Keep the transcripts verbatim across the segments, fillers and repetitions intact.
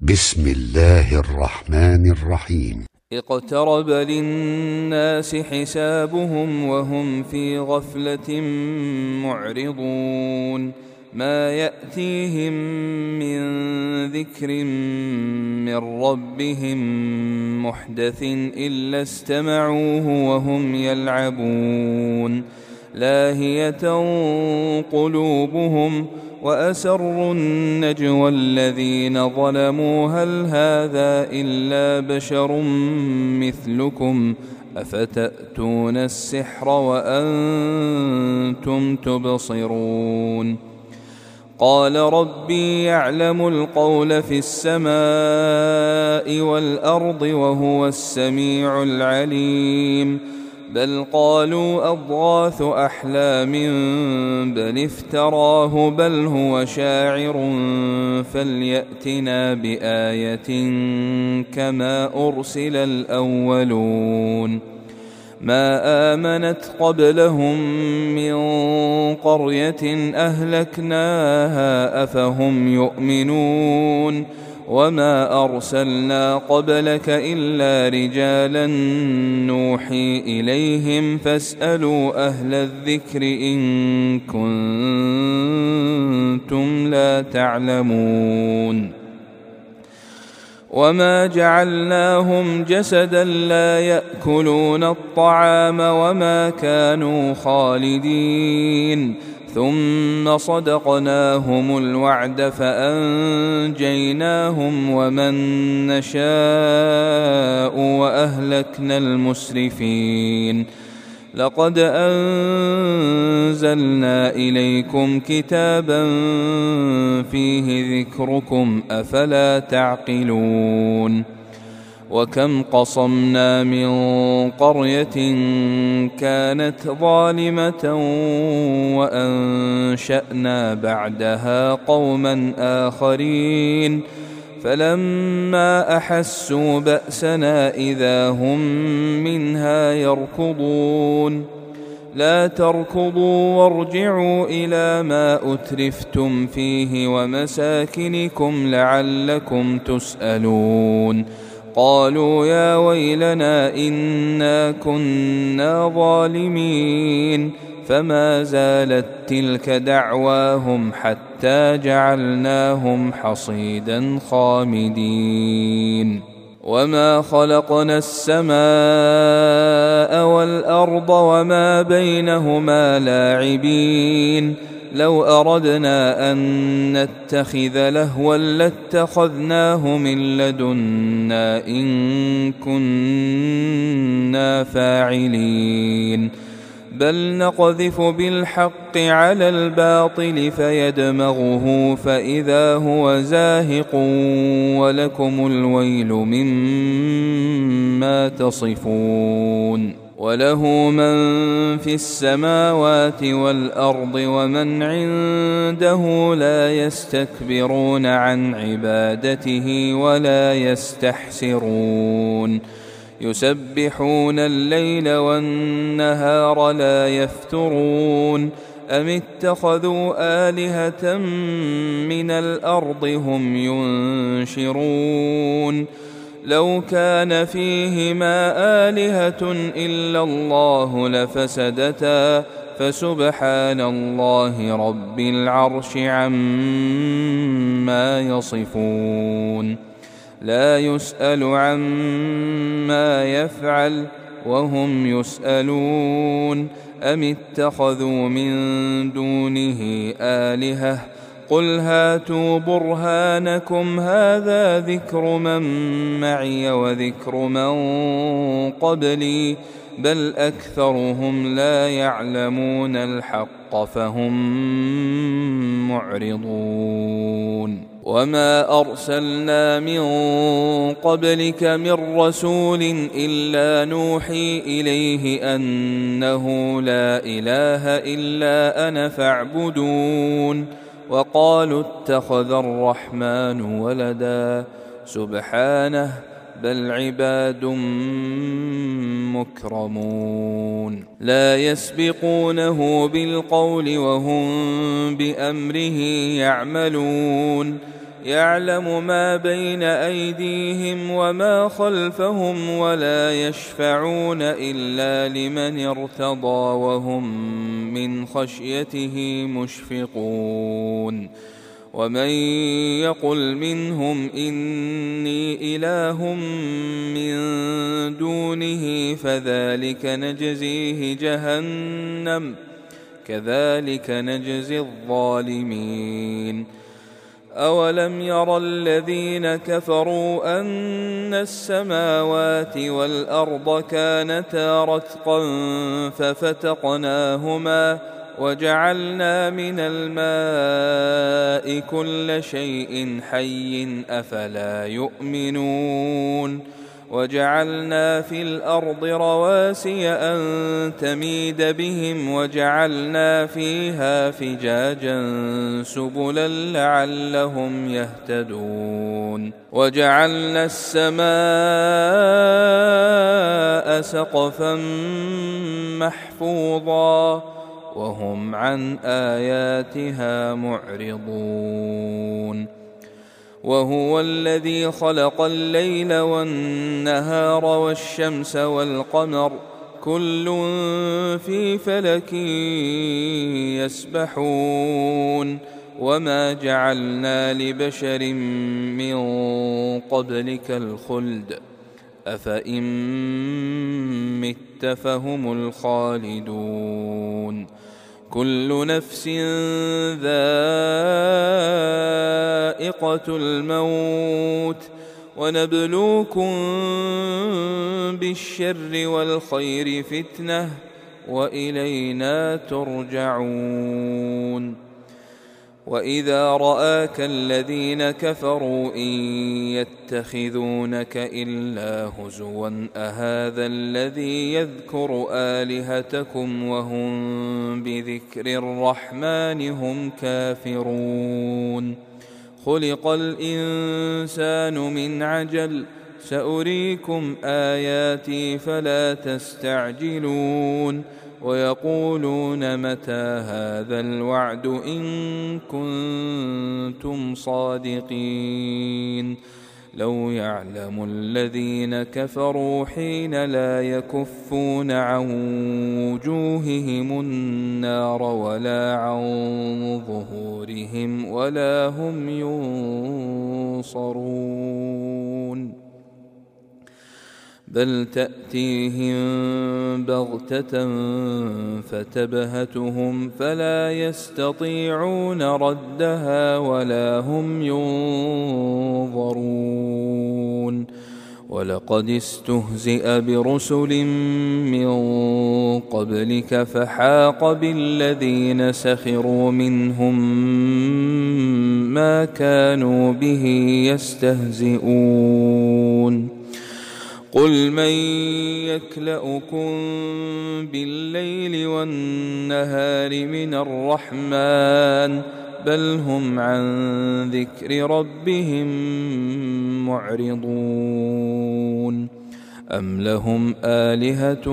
بسم الله الرحمن الرحيم. اقترب للناس حسابهم وهم في غفلة معرضون ما يأتيهم من ذكر من ربهم محدث إلا استمعوه وهم يلعبون لاهية قلوبهم وأسروا النجوى الذين ظلموا هل هذا إلا بشر مثلكم أفتأتون السحر وأنتم تبصرون قال ربي يعلم القول في السماء والأرض وهو السميع العليم بل قالوا أضغاث أحلام بل افتراه بل هو شاعر فليأتنا بآية كما أرسل الأولون ما آمنت قبلهم من قرية أهلكناها أفهم يؤمنون وما أرسلنا قبلك إلا رجالا نوحي إليهم فاسألوا أهل الذكر إن كنتم لا تعلمون وما جعلناهم جسدا لا يأكلون الطعام وما كانوا خالدين ثم صدقناهم الوعد فأنجيناهم ومن نشاء وأهلكنا المسرفين لقد أنزلنا إليكم كتابا فيه ذكركم أفلا تعقلون وكم قصمنا من قرية كانت ظالمة وأنشأنا بعدها قوما آخرين فلما أحسوا بأسنا إذا هم منها يركضون لا تركضوا وارجعوا إلى ما أترفتم فيه ومساكنكم لعلكم تسألون قالوا يا ويلنا إنا كنا ظالمين فما زالت تلك دعواهم حتى جعلناهم حصيدا خامدين وما خلقنا السماء والأرض وما بينهما لاعبين لو أردنا أن نتخذ لهوا لاتخذناه من لدنا إن كنا فاعلين بل نقذف بالحق على الباطل فيدمغه فإذا هو زاهق ولكم الويل مما تصفون وله من في السماوات والأرض ومن عنده لا يستكبرون عن عبادته ولا يستحسرون يسبحون الليل والنهار لا يفترون أم اتخذوا آلهة من الأرض هم ينشرون لو كان فيهما آلهة إلا الله لفسدتا فسبحان الله رب العرش عما يصفون لا يسأل عما يفعل وهم يسألون أم اتخذوا من دونه آلهة قل هاتوا برهانكم هذا ذكر من معي وذكر من قبلي بل أكثرهم لا يعلمون الحق فهم معرضون وما أرسلنا من قبلك من رسول إلا نوحي إليه أنه لا إله إلا أنا فاعبدون وقالوا اتخذ الرحمن ولدا سبحانه بل عباد مكرمون لا يسبقونه بالقول وهم بأمره يعملون يعلم ما بين أيديهم وما خلفهم ولا يشفعون إلا لمن ارتضى وهم من خشيته مشفقون ومن يقل منهم إني إله من دونه فذلك نجزيه جهنم كذلك نجزي الظالمين أولم ير الذين كفروا أن السماوات والأرض كانتا رتقا ففتقناهما وجعلنا من الماء كل شيء حي أفلا يؤمنون وجعلنا في الأرض رواسي أن تميد بهم وجعلنا فيها فجاجا سبلا لعلهم يهتدون وجعلنا السماء سقفا محفوظا وهم عن آياتها معرضون وهو الذي خلق الليل والنهار والشمس والقمر كل في فلك يسبحون وما جعلنا لبشر من قبلك الخلد أفإن مت فهم الخالدون كل نفس ذائقة الموت ونبلوكم بالشر والخير فتنة وإلينا ترجعون وإذا رآك الذين كفروا إن يتخذونك إلا هزوا أهذا الذي يذكر آلهتكم وهم بذكر الرحمن هم كافرون خلق الإنسان من عجل سأريكم آياتي فلا تستعجلون ويقولون متى هذا الوعد إن كنتم صادقين لو يعلم الذين كفروا حين لا يكفون عن وجوههم النار ولا عن ظهورهم ولا هم ينصرون بل تأتيهم بغتة فتبهتهم فلا يستطيعون ردها ولا هم ينظرون ولقد استهزئ برسل من قبلك فحاق بالذين سخروا منهم ما كانوا به يستهزئون قل من يكلؤكم بالليل والنهار من الرحمن بل هم عن ذكر ربهم معرضون أم لهم آلهة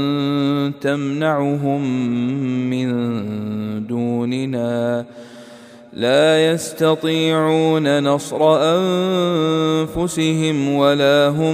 تمنعهم من دوننا لا يستطيعون نصر أنفسهم ولا هم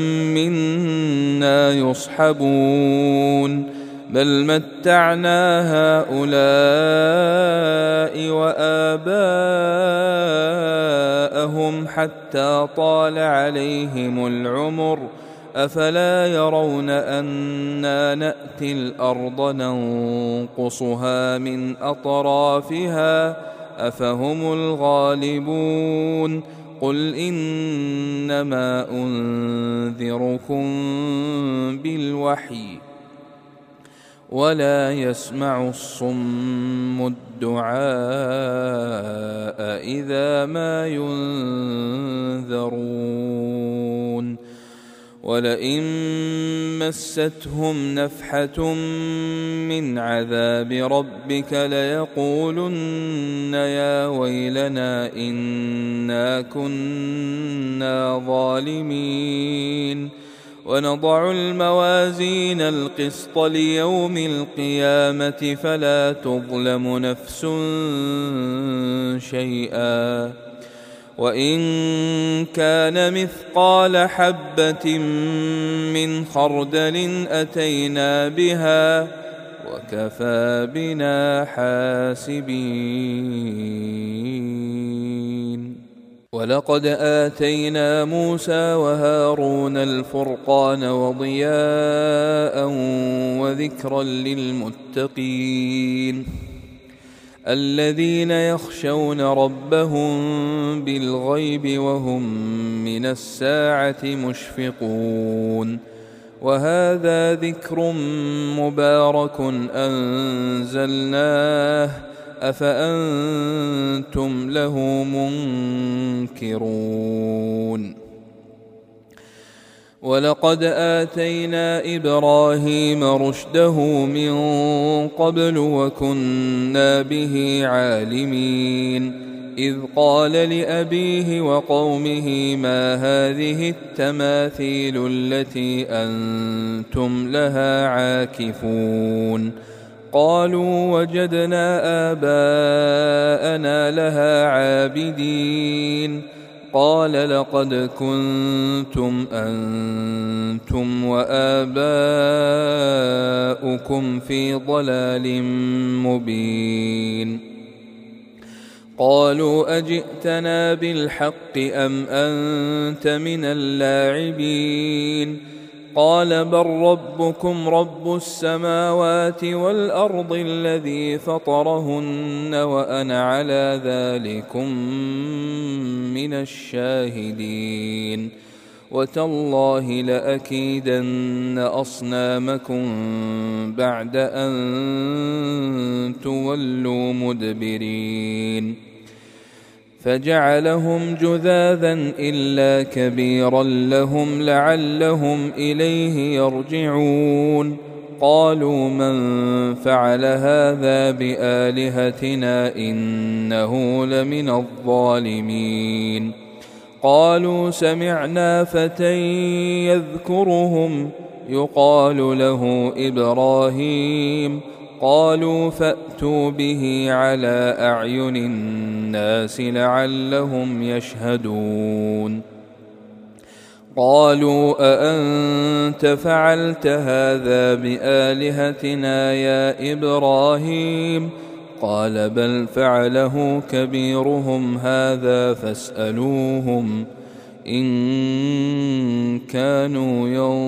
منا يصحبون بل متعنا هؤلاء وآباءهم حتى طال عليهم العمر أفلا يرون أنا نأتي الأرض ننقصها من أطرافها أفهم الغالبون قل إنما أنذركم بالوحي ولا يسمع الصم الدعاء إذا ما ينذرون ولئن مستهم نفحة من عذاب ربك ليقولن يا ويلنا إنا كنا ظالمين ونضع الموازين القسط ليوم القيامة فلا تظلم نفس شيئا وإن كان مثقال حبة من خردل أتينا بها وكفى بنا حاسبين. ولقد آتينا موسى وهارون الفرقان وضياء وذكرا للمتقين الذين يخشون ربهم بالغيب وهم من الساعة مشفقون. وهذا ذكر مبارك أنزلناه أفأنتم له منكرون. ولقد آتينا إبراهيم رشده من قبل وكنا به عالمين إذ قال لأبيه وقومه ما هذه التماثيل التي أنتم لها عاكفون قالوا وجدنا آباءنا لها عابدين قال لقد كنتم أنتم وآباؤكم في ضلال مبين. قالوا أجئتنا بالحق أم أنت من اللاعبين قال بل ربكم رب السماوات والأرض الذي فطرهن وأنا على ذلكم من الشاهدين وتالله لأكيدن أصنامكم بعد أن تولوا مدبرين فجعلهم جذاذا إلا كبيرا لهم لعلهم إليه يرجعون. قالوا من فعل هذا بآلهتنا إنه لمن الظالمين. قالوا سمعنا فتى يذكرهم يقال له إبراهيم قالوا فأتوا به على أعين الناس لعلهم يشهدون. قالوا أأنت فعلت هذا بآلهتنا يا إبراهيم قال بل فعله كبيرهم هذا فاسألوهم إن كانوا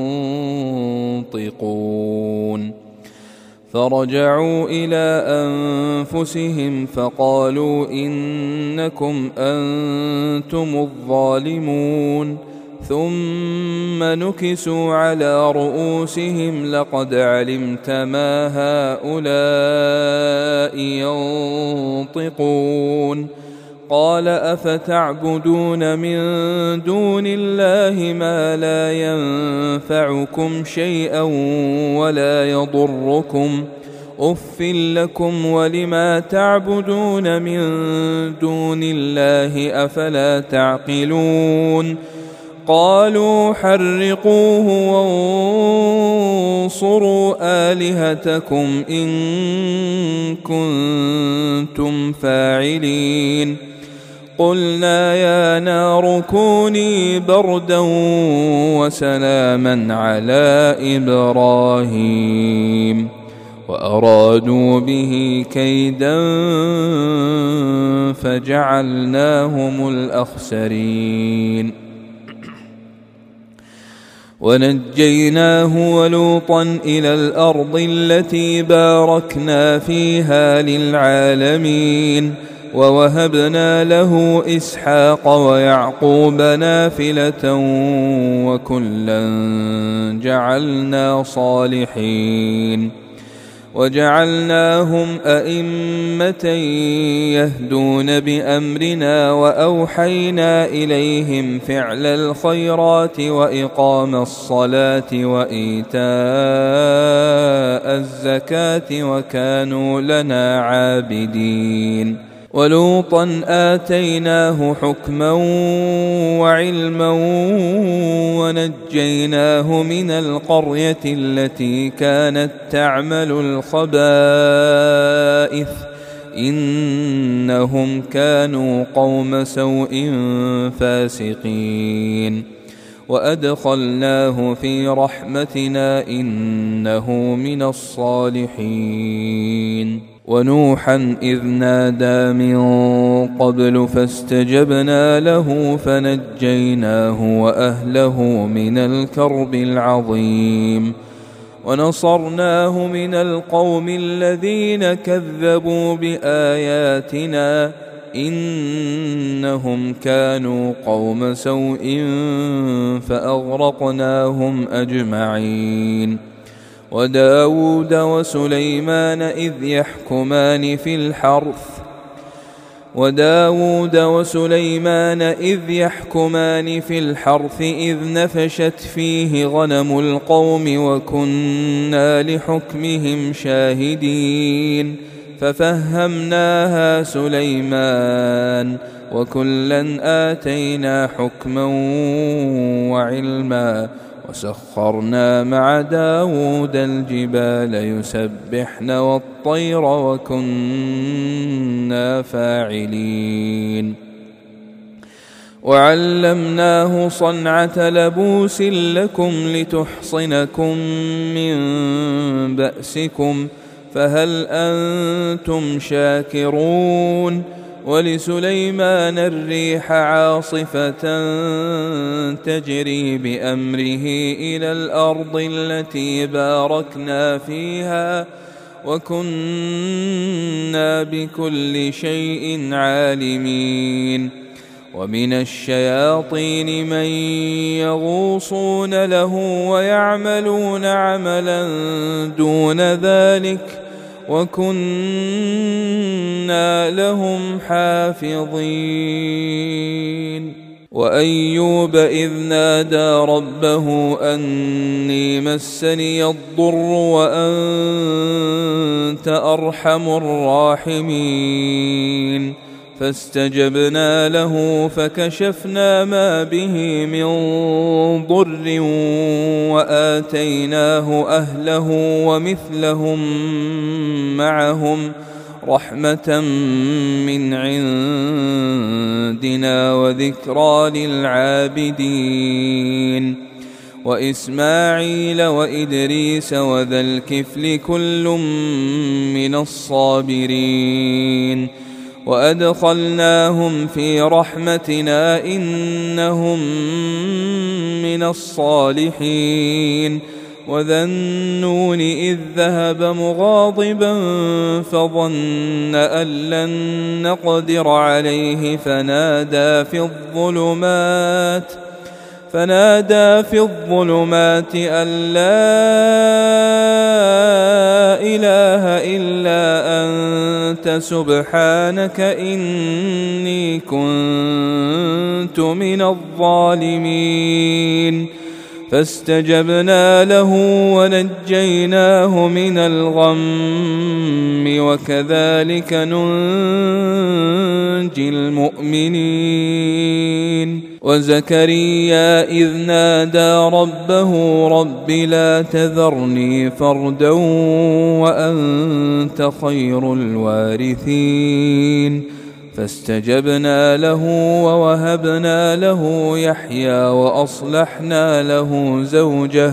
ينطقون. فرجعوا إلى أنفسهم فقالوا إنكم أنتم الظالمون ثم نكسوا على رؤوسهم لقد علمت ما هؤلاء ينطقون. قال أفتعبدون من دون الله ما لا ينفعكم شيئا ولا يضركم أف لكم ولما تعبدون من دون الله أفلا تعقلون. قالوا حرقوه وانصروا آلهتكم إن كنتم فاعلين. قلنا يا نار كوني بردا وسلاما على إبراهيم وأرادوا به كيدا فجعلناهم الأخسرين. ونجيناه ولوطا إلى الأرض التي باركنا فيها للعالمين ووهبنا له إسحاق ويعقوب نافلة وكلا جعلنا صالحين وجعلناهم أئمة يهدون بأمرنا وأوحينا إليهم فعل الخيرات وإقام الصلاة وإيتاء الزكاة وكانوا لنا عابدين. ولوطا آتيناه حكما وعلما ونجيناه من القرية التي كانت تعمل الخبائث إنهم كانوا قوم سوء فاسقين وأدخلناه في رحمتنا إنه من الصالحين ونوحا إذ نادى من قبل فاستجبنا له فنجيناه وأهله من الكرب العظيم ونصرناه من القوم الذين كذبوا بآياتنا إنهم كانوا قوم سوء فأغرقناهم أجمعين وداود وسليمان إذ يحكمان في الحرث وداود وسليمان إذ يحكمان في الحرث إذ نفشت فيه غنم القوم وكنا لحكمهم شاهدين ففهمناها سليمان وكلا آتينا حكما وعلما وسخرنا مع داود الجبال يسبحن والطير وكنا فاعلين وعلمناه صنعة لبوس لكم لتحصنكم من بأسكم فهل أنتم شاكرون ولسليمان الريح عاصفة تجري بأمره إلى الأرض التي باركنا فيها وكنا بكل شيء عالمين ومن الشياطين من يغوصون له ويعملون عملا دون ذلك وكنا لهم حافظين وأيوب إذ نادى ربه أني مسني الضر وأنت أرحم الراحمين فاستجبنا له فكشفنا ما به من ضر وآتيناه أهله ومثلهم معهم رحمة من عندنا وذكرى للعابدين وإسماعيل وإدريس وذا الكفل كل من الصابرين وأدخلناهم في رحمتنا إنهم من الصالحين وذا النون إذ ذهب مغاضبا فظن أن لن نقدر عليه فنادى في الظلمات فنادى في الظلمات أن لا إله إلا أنت سبحانك إني كنت من الظالمين فاستجبنا له ونجيناه من الغم وكذلك ننجي المؤمنين وزكريا إذ نادى ربه رب لا تذرني فردا وأنت خير الوارثين فاستجبنا له ووهبنا له يحيى وأصلحنا له زوجه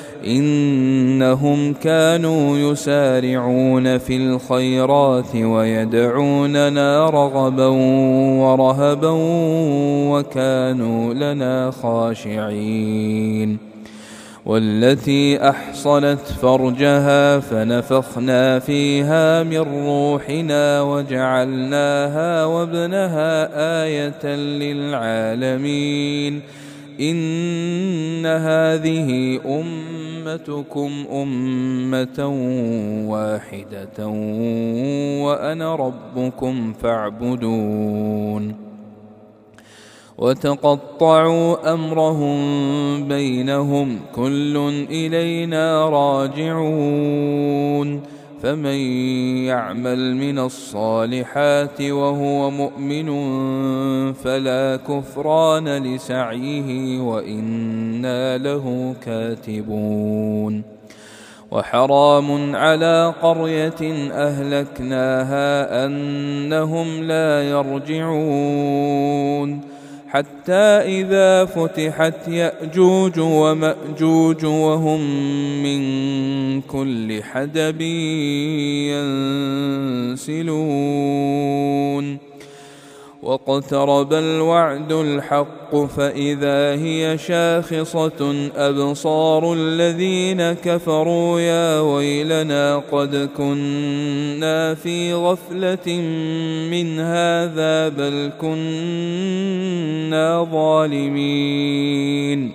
إنهم كانوا يسارعون في الخيرات ويدعوننا رغبا ورهبا وكانوا لنا خاشعين والتي أحصنت فرجها فنفخنا فيها من روحنا وجعلناها وابنها آية للعالمين إن هذه أمتكم أمة واحدة وأنا ربكم فاعبدون وتقطعوا أمرهم بينهم كل إلينا راجعون فمن يعمل من الصالحات وهو مؤمن فلا كفران لسعيه وإنا له كاتبون وحرام على قرية أهلكناها أنهم لا يرجعون حتى إذا فتحت يأجوج ومأجوج وهم من كل حدب ينسلون واقترب الوعد الحق فإذا هي شاخصة أبصار الذين كفروا يا ويلنا قد كنا في غفلة من هذا بل كنا ظالمين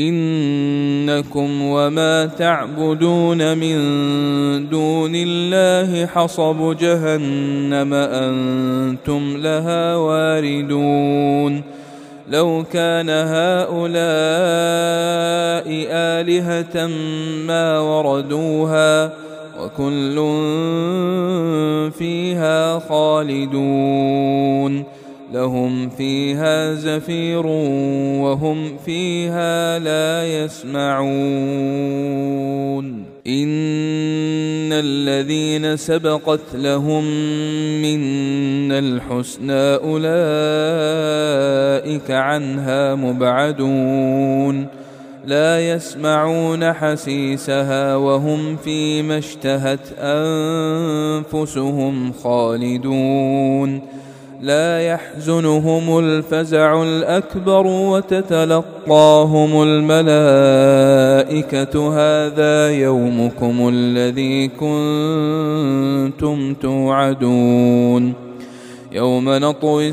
إنكم وما تعبدون من دون الله حصب جهنم أنتم لها واردون لو كان هؤلاء آلهة ما وردوها وكل فيها خالدون لهم فيها زفير وهم فيها لا يسمعون إن الذين سبقت لهم منا الحسنى أولئك عنها مبعدون لا يسمعون حسيسها وهم فيما اشتهت أنفسهم خالدون لا يحزنهم الفزع الأكبر وتتلقاهم الملائكة هذا يومكم الذي كنتم توعدون يوم نطوي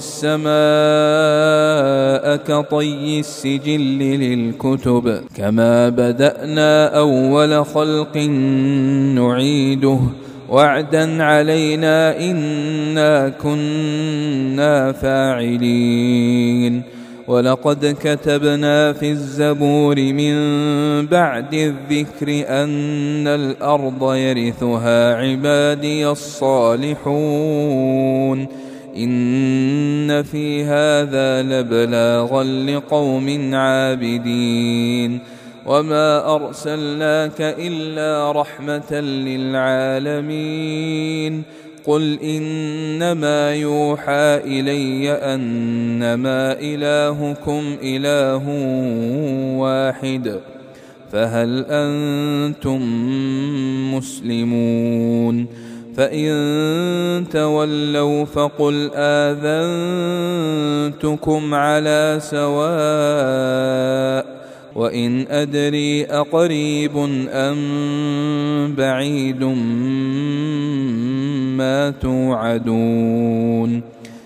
السماء كطي السجل للكتب كما بدأنا أول خلق نعيده وعدا علينا إنا كنا فاعلين ولقد كتبنا في الزبور من بعد الذكر أن الأرض يرثها عبادي الصالحون إن في هذا لبلاغا لقوم عابدين وما أرسلناك إلا رحمة للعالمين قل إنما يوحى إلي أنما إلهكم إله واحد فهل أنتم مسلمون فإن تولوا فقل آذنتكم على سواء وإن أدري أقريب أم بعيد ما توعدون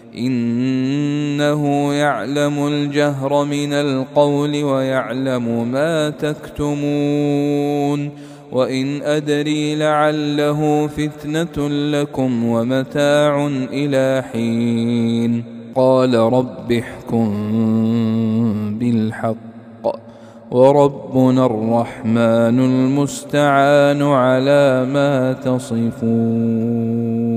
إنه يعلم الجهر من القول ويعلم ما تكتمون وإن أدري لعله فتنة لكم ومتاع إلى حين قال رب احكم بالحق وربنا الرحمن المستعان على ما تصفون.